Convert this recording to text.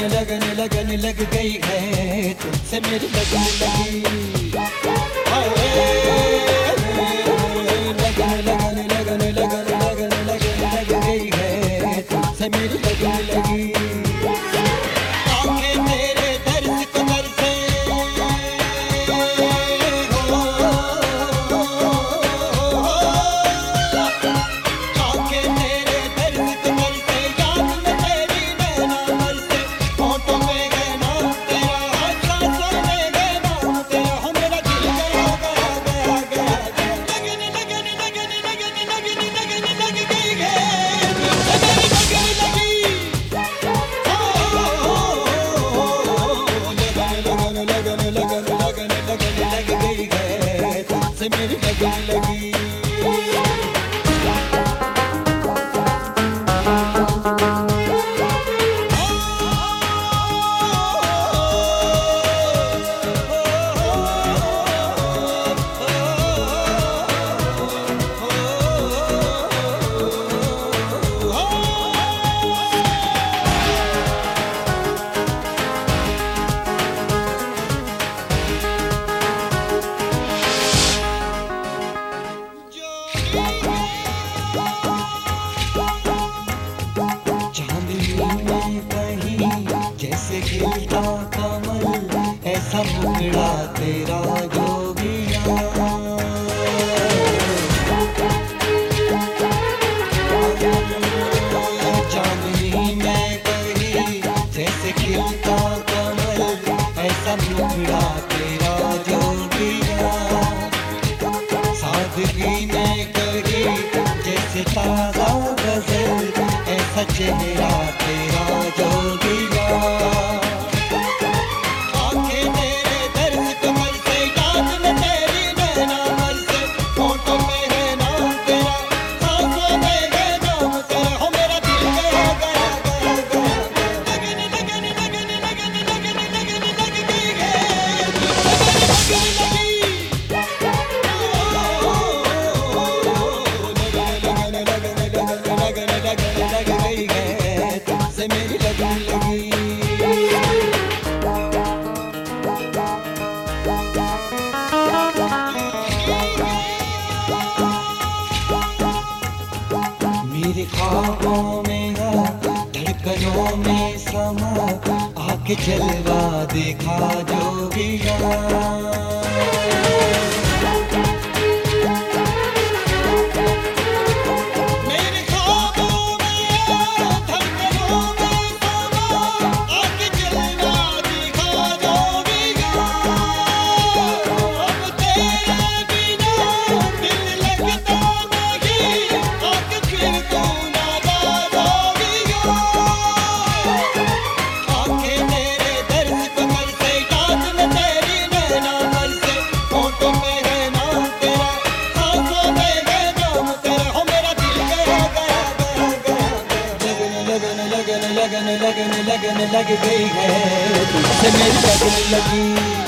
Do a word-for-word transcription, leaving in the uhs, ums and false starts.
लगन लगन लग गई है, तुमसे मेरी लगन लगी। लगन लगन लगन लगन लगन लगन लग गई है, तुमसे मेरी लगन लगी। आंखें तेरे दर्द को तरसे, आंखें तेरे दर्द को तरसे, याद में तेरी नैना बरसे, होठों पे है नाम तेरा, सांसों में है नाम तेरा, हो मेरा दिल गया गया गया गया गया। लगन लगन लगन लगन लगन लगन लग गई है, तुमसे मेरी लगन लगी। लगन लगन लगन लगन लगन लग गई है, तुमसे मेरी लगन लगी। जैसे खिलता कमल ऐसा मुखड़ा तेरा जोगिया, चांदनी में कहीं जैसे खिलता कमल ऐसा मुखड़ा तेरा जोगिया, सादगी में कहीं जैसे ताजा गजल ऐसा चेहरा तेरा जोगिया। आंखें तेरे दर्द को बरसे, याद में तेरी नैना बरसे, होठों पे है नाम तेरा, सांसों में है नाम तेरा, हो मेरा दिल गया गया गया गया। लगन लगन लगन लगन लगन लगन लग गई है, तुमसे मेरी लगन लगी। लगन लगन लगन लगन लगन लग गई है, तुमसे मेरी लगन लगी। मेरे ख्वाबों में आ, धड़कनों में समा, आके जलवा देखा जोगिया। मेरे ख्वाबों में आ, धड़कनों में समा, आके जलवा देखा जोगिया। अब तेरे बिना दिल लगता नहीं, आके फिर तू ना जोगिया। आंखें तेरे दर्द को बरसे, याद में तेरी नैना बरसे, होठों में है नाम तेरा, सांसों में है नाम तेरा, हो मेरा दिल गया गया गया गया। लगन लगन लगन लगन लगन लगन लग गई है, तुमसे मेरी लगन लगी।